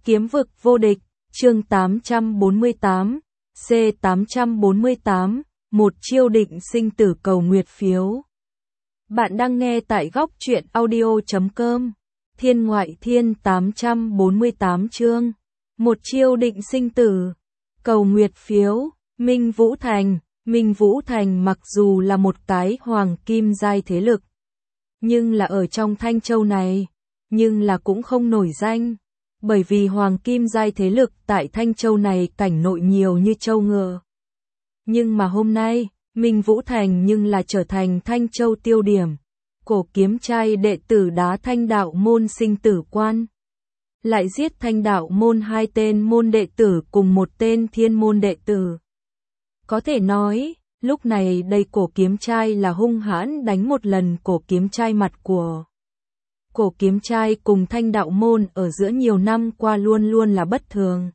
Kiếm vực vô địch, chương 848, C848, một chiêu định sinh tử cầu nguyệt phiếu. Bạn đang nghe tại góc truyện audio.com. Thiên ngoại thiên 848 chương. Một chiêu định sinh tử, cầu nguyệt phiếu, Minh Vũ Thành. Minh Vũ Thành mặc dù là một cái hoàng kim giai thế lực, nhưng là ở trong Thanh Châu này, nhưng là cũng không nổi danh. Bởi vì hoàng kim giai thế lực tại Thanh Châu này cảnh nội nhiều như châu ngựa. Nhưng mà hôm nay, Minh Vũ Thành nhưng là trở thành Thanh Châu tiêu điểm. Cổ kiếm trai đệ tử đá Thanh đạo môn sinh tử quan. Lại giết Thanh đạo môn 2 tên môn đệ tử cùng 1 tên thiên môn đệ tử. Có thể nói, lúc này đây cổ kiếm trai là hung hãn đánh một lần cổ kiếm trai mặt của. Cổ kiếm trai cùng Thanh đạo môn ở giữa nhiều năm qua luôn luôn là bất thường.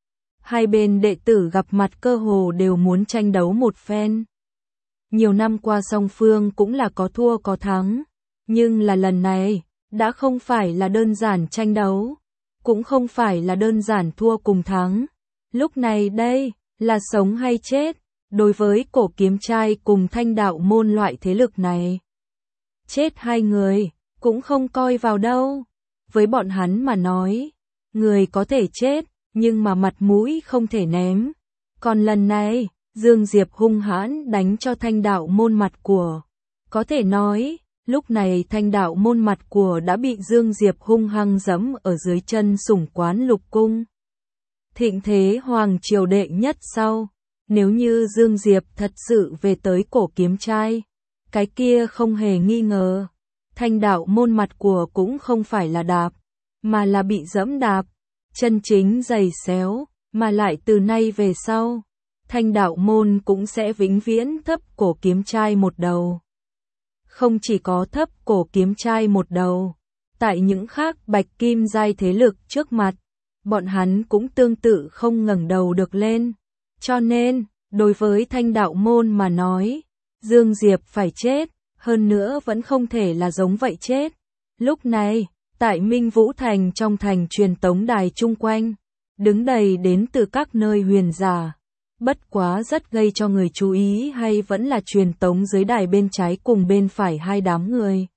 Hai bên đệ tử gặp mặt cơ hồ đều muốn tranh đấu một phen. Nhiều năm qua song phương cũng là có thua có thắng, nhưng là lần này, đã không phải là đơn giản tranh đấu, cũng không phải là đơn giản thua cùng thắng. Lúc này đây, là sống hay chết, đối với cổ kiếm trai cùng Thanh đạo môn loại thế lực này. Chết 2 người, cũng không coi vào đâu. Với bọn hắn mà nói, người có thể chết, nhưng mà mặt mũi không thể ném. Còn lần này, Dương Diệp hung hãn đánh cho Thanh đạo môn mặt của. Có thể nói, lúc này Thanh đạo môn mặt của đã bị Dương Diệp hung hăng giẫm ở dưới chân sủng quán Lục Cung. Thịnh thế hoàng triều đệ nhất sau, nếu như Dương Diệp thật sự về tới cổ kiếm trai, cái kia không hề nghi ngờ. Thanh đạo môn mặt của cũng không phải là đạp, mà là bị giẫm đạp, chân chính giày xéo, mà lại từ nay về sau, Thanh đạo môn cũng sẽ vĩnh viễn thấp cổ kiếm trai một đầu. Không chỉ có thấp cổ kiếm trai một đầu, tại những khác bạch kim giai thế lực trước mặt, bọn hắn cũng tương tự không ngẩng đầu được lên. Cho nên, đối với Thanh đạo môn mà nói, Dương Diệp phải chết. Hơn nữa vẫn không thể là giống vậy chết. Lúc này, tại Minh Vũ Thành trong thành truyền tống đài chung quanh, đứng đầy đến từ các nơi huyền giả. Bất quá rất gây cho người chú ý hay vẫn là truyền tống dưới đài bên trái cùng bên phải 2 đám người.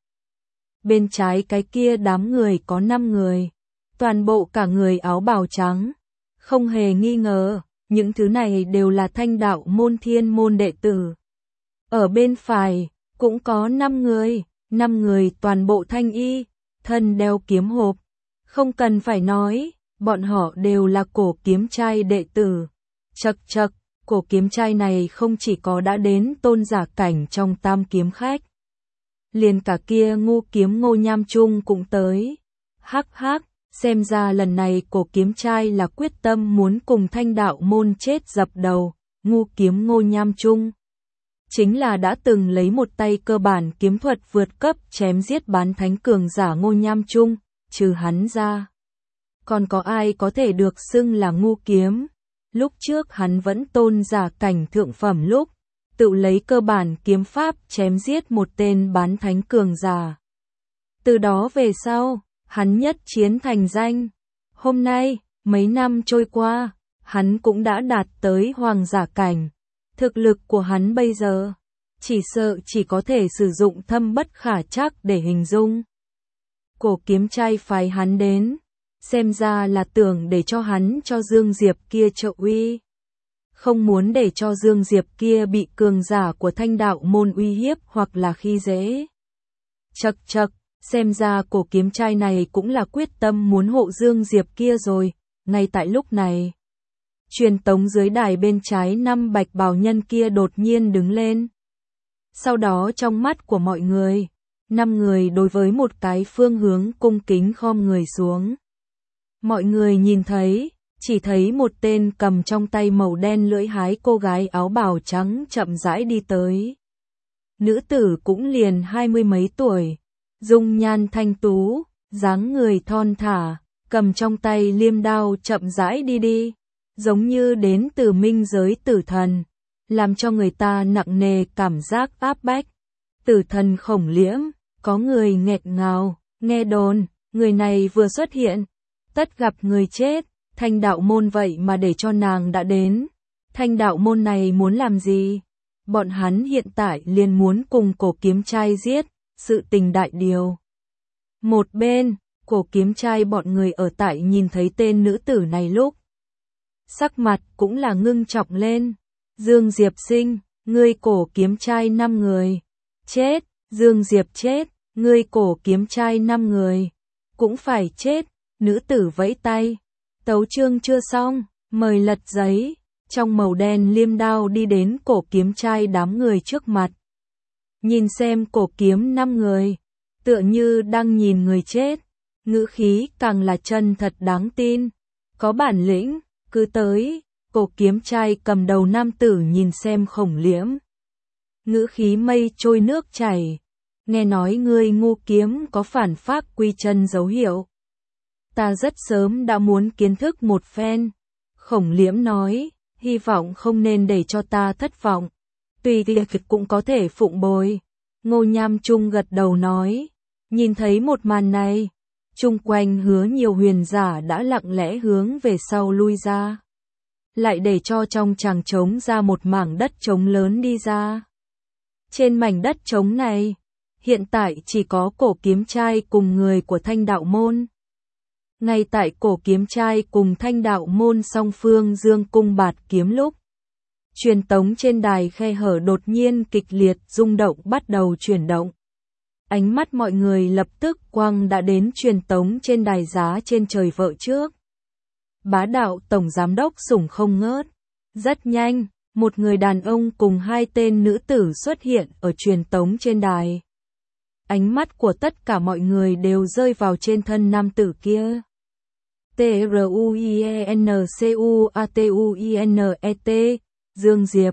Bên trái cái kia đám người có 5 người. Toàn bộ cả người áo bào trắng. Không hề nghi ngờ, những thứ này đều là Thanh đạo môn thiên môn đệ tử. Ở bên phải, cũng có 5 người toàn bộ thanh y, thân đeo kiếm hộp. Không cần phải nói, bọn họ đều là cổ kiếm trai đệ tử. Chậc chậc, cổ kiếm trai này không chỉ có đã đến tôn giả cảnh trong tam kiếm khách. Liền cả kia ngu kiếm Ngô Nham Trung cũng tới. Hắc hắc, xem ra lần này cổ kiếm trai là quyết tâm muốn cùng Thanh đạo môn chết dập đầu, ngu kiếm Ngô Nham Trung. Chính là đã từng lấy một tay cơ bản kiếm thuật vượt cấp chém giết bán thánh cường giả Ngô Nham Trung, trừ hắn ra. Còn có ai có thể được xưng là ngu kiếm? Lúc trước hắn vẫn tôn giả cảnh thượng phẩm lúc, tự lấy cơ bản kiếm pháp chém giết một tên bán thánh cường giả. Từ đó về sau, hắn nhất chiến thành danh. Hôm nay, mấy năm trôi qua, hắn cũng đã đạt tới hoàng giả cảnh. Thực lực của hắn bây giờ, chỉ sợ chỉ có thể sử dụng thâm bất khả trắc để hình dung. Cổ kiếm trai phái hắn đến, xem ra là tưởng để cho hắn cho Dương Diệp kia trợ uy. Không muốn để cho Dương Diệp kia bị cường giả của Thanh đạo môn uy hiếp hoặc là khi dễ. Chậc chậc, xem ra cổ kiếm trai này cũng là quyết tâm muốn hộ Dương Diệp kia rồi, ngay tại lúc này. Truyền tống dưới đài bên trái 5 bạch bào nhân kia đột nhiên đứng lên. Sau đó trong mắt của mọi người, 5 người đối với một cái phương hướng cung kính khom người xuống. Mọi người nhìn thấy, chỉ thấy một tên cầm trong tay màu đen lưỡi hái cô gái áo bào trắng chậm rãi đi tới. Nữ tử cũng liền 20 mấy tuổi, dung nhan thanh tú, dáng người thon thả, cầm trong tay liêm đao chậm rãi đi. Giống như đến từ minh giới tử thần, làm cho người ta nặng nề cảm giác áp bách. Tử thần khổng liễm, có người nghẹt ngào, nghe đồn, người này vừa xuất hiện, tất gặp người chết, Thanh đạo môn vậy mà để cho nàng đã đến. Thanh đạo môn này muốn làm gì? Bọn hắn hiện tại liền muốn cùng Cổ Kiếm Trai giết, sự tình đại điều. Một bên, Cổ Kiếm Trai bọn người ở tại nhìn thấy tên nữ tử này lúc sắc mặt cũng là ngưng trọng lên. Dương Diệp Sinh, ngươi Cổ Kiếm Trai 5 người. Chết, Dương Diệp chết, ngươi Cổ Kiếm Trai 5 người. Cũng phải chết, nữ tử vẫy tay. Tấu chương chưa xong, mời lật giấy. Trong màu đen liêm đao đi đến Cổ Kiếm Trai đám người trước mặt. Nhìn xem Cổ Kiếm 5 người, tựa như đang nhìn người chết. Ngữ khí càng là chân thật đáng tin. Có bản lĩnh, cứ tới. Cổ Kiếm Trai cầm đầu nam tử nhìn xem Khổng Liễm. Ngữ khí mây trôi nước chảy. Nghe nói ngươi Ngu Kiếm có phản phác quy chân dấu hiệu. Ta rất sớm đã muốn kiến thức một phen. Khổng Liễm nói, hy vọng không nên để cho ta thất vọng. Tùy việc cũng có thể phụng bồi. Ngô Nham Trung gật đầu nói, nhìn thấy một màn này, chung quanh hứa nhiều huyền giả đã lặng lẽ hướng về sau lui ra. Lại để cho trong tràng trống ra một mảng đất trống lớn đi ra. Trên mảnh đất trống này, hiện tại chỉ có Cổ Kiếm Trai cùng người của Thanh đạo môn. Ngay tại Cổ Kiếm Trai cùng Thanh đạo môn song phương dương cung bạt kiếm lúc, truyền tống trên đài khe hở đột nhiên kịch liệt rung động bắt đầu chuyển động. Ánh mắt mọi người lập tức quăng đã đến truyền tống trên đài giá trên trời vợ trước. Bá đạo tổng giám đốc sủng không ngớt. Rất nhanh, một người đàn ông cùng 2 tên nữ tử xuất hiện ở truyền tống trên đài. Ánh mắt của tất cả mọi người đều rơi vào trên thân nam tử kia. Truiencuatuinet, Dương Diệp.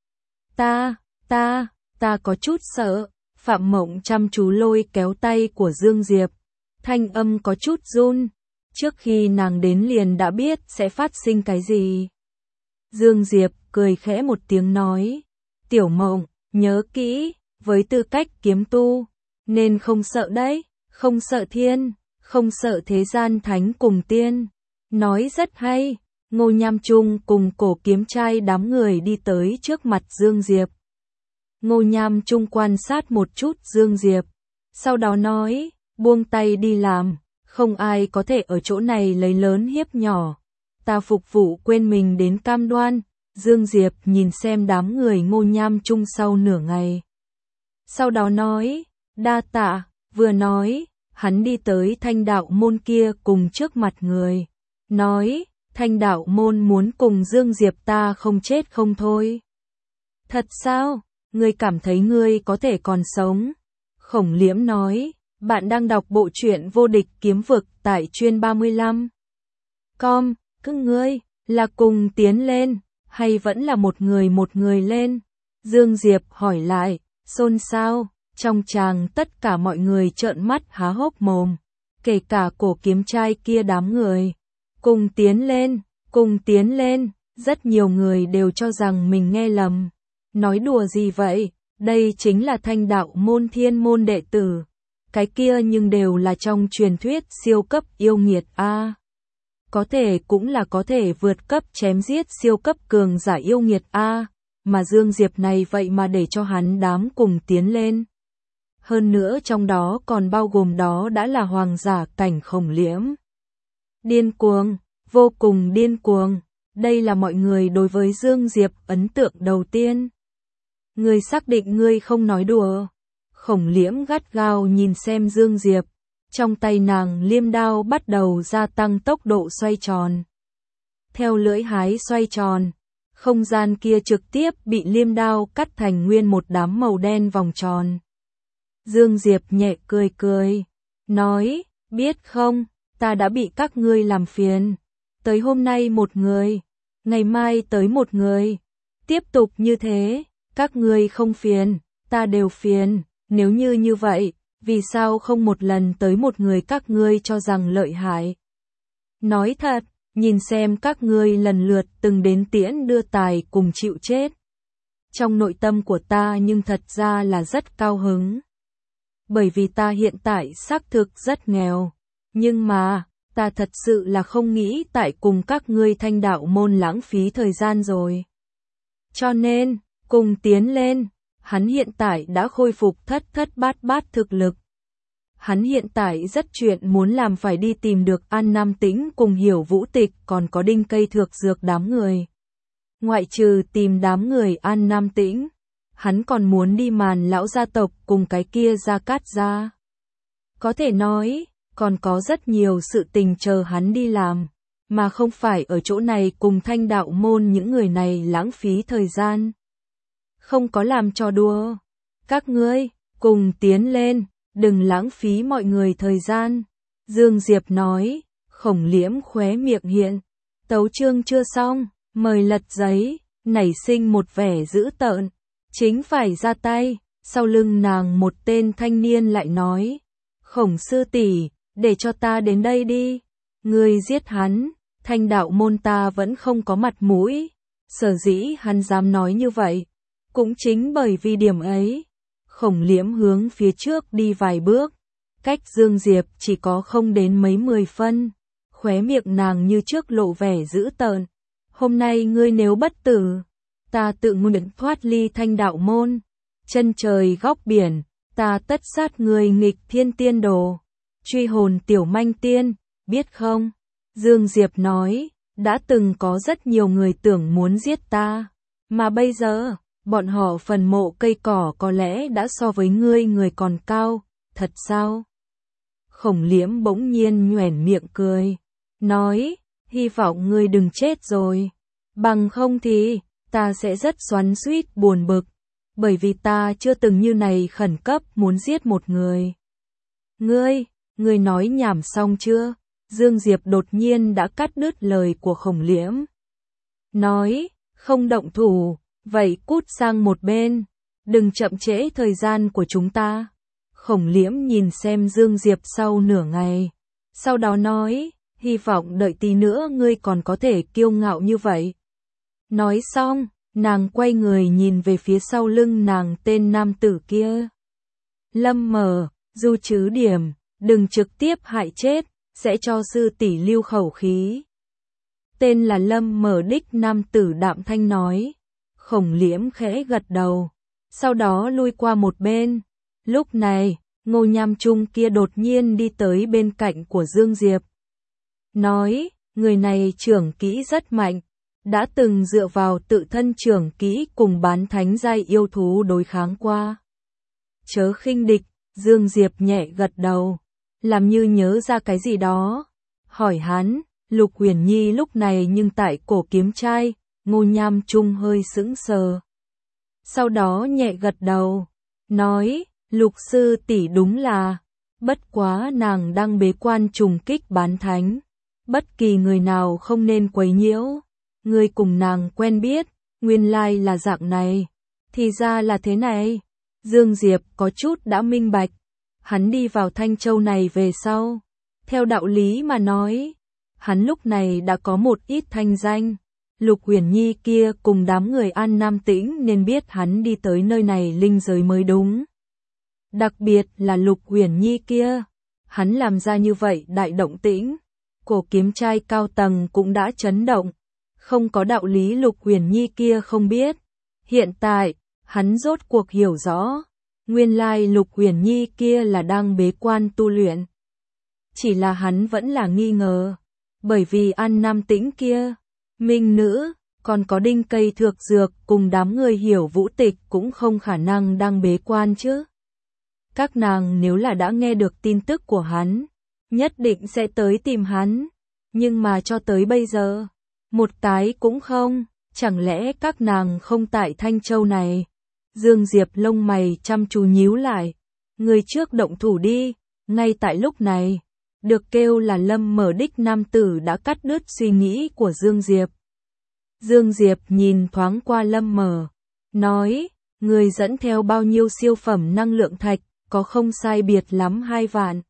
Ta có chút sợ. Phạm Mộng chăm chú lôi kéo tay của Dương Diệp. Thanh âm có chút run. Trước khi nàng đến liền đã biết sẽ phát sinh cái gì. Dương Diệp cười khẽ một tiếng nói. Tiểu Mộng, nhớ kỹ, với tư cách kiếm tu, nên không sợ đấy, không sợ thiên, không sợ thế gian thánh cùng tiên. Nói rất hay. Ngô Nham Trung cùng Cổ Kiếm Trai đám người đi tới trước mặt Dương Diệp. Ngô Nham Trung quan sát một chút Dương Diệp, sau đó nói, buông tay đi làm, không ai có thể ở chỗ này lấy lớn hiếp nhỏ. Ta phục vụ quên mình đến cam đoan. Dương Diệp nhìn xem đám người Ngô Nham Trung sau nửa ngày. Sau đó nói, đa tạ, vừa nói, hắn đi tới Thanh đạo môn kia cùng trước mặt người. Nói, Thanh đạo môn muốn cùng Dương Diệp ta không chết không thôi. Thật sao? Ngươi cảm thấy ngươi có thể còn sống? Khổng Liễm nói, bạn đang đọc bộ truyện Vô Địch Kiếm Vực tại Chuyên 35. Cứ ngươi, là cùng tiến lên, hay vẫn là một người lên? Dương Diệp hỏi lại, xôn xao, trong tràng tất cả mọi người trợn mắt há hốc mồm, kể cả Cổ Kiếm Trai kia đám người. Cùng tiến lên, rất nhiều người đều cho rằng mình nghe lầm. Nói đùa gì vậy, đây chính là Thanh đạo môn thiên môn đệ tử. Cái kia nhưng đều là trong truyền thuyết siêu cấp yêu nghiệt a. Có thể cũng là có thể vượt cấp chém giết siêu cấp cường giả yêu nghiệt a, mà Dương Diệp này vậy mà để cho hắn đám cùng tiến lên. Hơn nữa trong đó còn bao gồm đó đã là hoàng giả cảnh Khổng Liễm. Điên cuồng, vô cùng điên cuồng. Đây là mọi người đối với Dương Diệp ấn tượng đầu tiên. Ngươi xác định ngươi không nói đùa? Khổng Liễm gắt gao nhìn xem Dương Diệp. Trong tay nàng liêm đao bắt đầu gia tăng tốc độ xoay tròn. Theo lưỡi hái xoay tròn, không gian kia trực tiếp bị liêm đao cắt thành nguyên một đám màu đen vòng tròn. Dương Diệp nhẹ cười, nói, biết không, ta đã bị các ngươi làm phiền. Tới hôm nay một người, ngày mai tới một người. Tiếp tục như thế, các ngươi không phiền, ta đều phiền. Nếu như vậy, vì sao không một lần tới một người các ngươi cho rằng lợi hại? Nói thật, nhìn xem các ngươi lần lượt từng đến tiễn đưa tài cùng chịu chết. Trong nội tâm của ta nhưng thật ra là rất cao hứng. Bởi vì ta hiện tại xác thực rất nghèo. Nhưng mà, Ta thật sự là không nghĩ tại cùng các ngươi Thanh đạo môn lãng phí thời gian rồi. Cho nên, cùng tiến lên, hắn hiện tại đã khôi phục thất bát bát thực lực. Hắn hiện tại rất chuyện muốn làm, phải đi tìm được An Nam Tĩnh cùng Hiểu Vũ Tịch, còn có Đinh Cây Thược Dược đám người. Ngoại trừ tìm đám người An Nam Tĩnh, hắn còn muốn đi Màn lão gia tộc cùng cái kia Gia Cát gia. Có thể nói, còn có rất nhiều sự tình chờ hắn đi làm, mà không phải ở chỗ này cùng Thanh đạo môn những người này lãng phí thời gian. Không có làm trò đùa. Các ngươi, cùng tiến lên, đừng lãng phí mọi người thời gian. Dương Diệp nói, Khổng Liễm khóe miệng hiện. Tấu chương chưa xong, mời lật giấy, nảy sinh một vẻ dữ tợn. Chính phải ra tay, sau lưng nàng một tên thanh niên lại nói. Khổng sư tỷ, để cho ta đến đây đi. Ngươi giết hắn, Thanh đạo môn ta vẫn không có mặt mũi. Sở dĩ hắn dám nói như vậy, cũng chính bởi vì điểm ấy. Khổng Liễm hướng phía trước đi vài bước, cách Dương Diệp chỉ có không đến mấy 10 phân. Khóe miệng nàng như trước lộ vẻ dữ tợn. Hôm nay ngươi nếu bất tử, ta tự nguyện thoát ly Thanh đạo môn. Chân trời góc biển, ta tất sát người nghịch thiên tiên đồ. Truy hồn tiểu manh tiên, biết không? Dương Diệp nói, đã từng có rất nhiều người tưởng muốn giết ta, mà bây giờ, bọn họ phần mộ cây cỏ có lẽ đã so với ngươi người còn cao, thật sao? Khổng Liễm bỗng nhiên nhoẻn miệng cười, nói, hy vọng ngươi đừng chết rồi, bằng không thì, ta sẽ rất xoắn xuýt buồn bực, bởi vì ta chưa từng như này khẩn cấp muốn giết một người. Ngươi nói nhảm xong chưa? Dương Diệp đột nhiên đã cắt đứt lời của Khổng Liễm. Nói, không động thủ, vậy cút sang một bên, đừng chậm trễ thời gian của chúng ta. Khổng Liễm nhìn xem Dương Diệp sau nửa ngày, sau đó nói, hy vọng đợi tí nữa ngươi còn có thể kiêu ngạo như vậy. Nói xong, nàng quay người nhìn về phía sau lưng nàng tên nam tử kia. Lâm Mở, Du Trứ Điểm, đừng trực tiếp hại chết, sẽ cho sư tỷ lưu khẩu khí. Tên là Lâm Mở đích nam tử đạm thanh nói. Khổng Liễm khẽ gật đầu, sau đó lui qua một bên. Lúc này, Ngô Nham Trung kia đột nhiên đi tới bên cạnh của Dương Diệp. Nói, người này trưởng kỹ rất mạnh, đã từng dựa vào tự thân trưởng kỹ cùng bán thánh giai yêu thú đối kháng qua. Chớ khinh địch, Dương Diệp nhẹ gật đầu, làm như nhớ ra cái gì đó. Hỏi hắn, Lục Huyền Nhi lúc này nhưng tại cổ kiếm trai. Ngô Nham Trung hơi sững sờ. Sau đó nhẹ gật đầu, nói, Lục sư tỷ đúng là, bất quá nàng đang bế quan trùng kích bán thánh. Bất kỳ người nào không nên quấy nhiễu. Ngươi cùng nàng quen biết, nguyên lai là dạng này. Thì ra là thế này. Dương Diệp có chút đã minh bạch. Hắn đi vào Thanh Châu này về sau. Theo đạo lý mà nói, hắn lúc này đã có một ít thanh danh. Lục Huyền Nhi kia cùng đám người An Nam Tĩnh nên biết hắn đi tới nơi này linh giới mới đúng. Đặc biệt là Lục Huyền Nhi kia, hắn làm ra như vậy đại động tĩnh, cổ kiếm trai cao tầng cũng đã chấn động, không có đạo lý Lục Huyền Nhi kia không biết. Hiện tại, hắn rốt cuộc hiểu rõ, nguyên lai Lục Huyền Nhi kia là đang bế quan tu luyện. Chỉ là hắn vẫn là nghi ngờ, bởi vì An Nam Tĩnh kia, Minh Nữ, còn có Đinh Cây Thược Dược cùng đám người Hiểu Vũ Tịch cũng không khả năng đang bế quan chứ. Các nàng nếu là đã nghe được tin tức của hắn, nhất định sẽ tới tìm hắn, nhưng mà cho tới bây giờ, một cái cũng không, chẳng lẽ các nàng không tại Thanh Châu này? Dương Diệp lông mày chăm chú nhíu lại, người trước động thủ đi. Ngay tại lúc này, được kêu là Lâm Mở đích nam tử đã cắt đứt suy nghĩ của Dương Diệp. Dương Diệp nhìn thoáng qua Lâm Mở, nói, người dẫn theo bao nhiêu siêu phẩm năng lượng thạch, có không sai biệt lắm 2 vạn.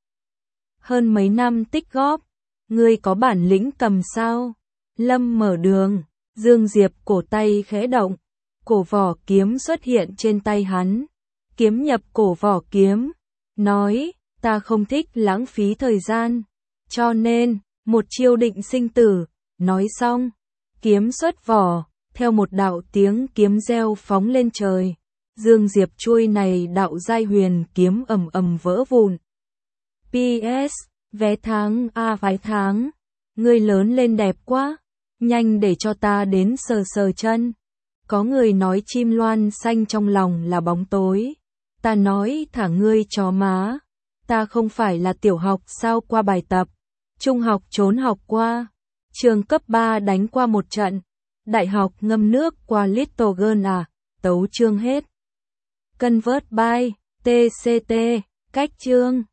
Hơn mấy năm tích góp, ngươi có bản lĩnh cầm sao? Lâm Mở đường, Dương Diệp cổ tay khẽ động, cổ vỏ kiếm xuất hiện trên tay hắn, kiếm nhập cổ vỏ kiếm, nói, ta không thích lãng phí thời gian, cho nên, Một chiêu định sinh tử, nói xong, kiếm xuất vỏ, theo một đạo tiếng kiếm reo phóng lên trời. Dương Diệp chuôi này đạo giai huyền kiếm ầm ầm vỡ vụn. PS, vé tháng vé tháng, ngươi lớn lên đẹp quá, nhanh để cho ta đến sờ sờ chân. Có người nói chim loan xanh trong lòng là bóng tối. Ta nói thả ngươi chó má. Ta không phải là tiểu học sao qua bài tập. Trung học trốn học qua. Trường cấp 3 đánh qua một trận. Đại học ngâm nước qua Little Girl à. Tấu chương hết. Convert by TCT. Cách chương.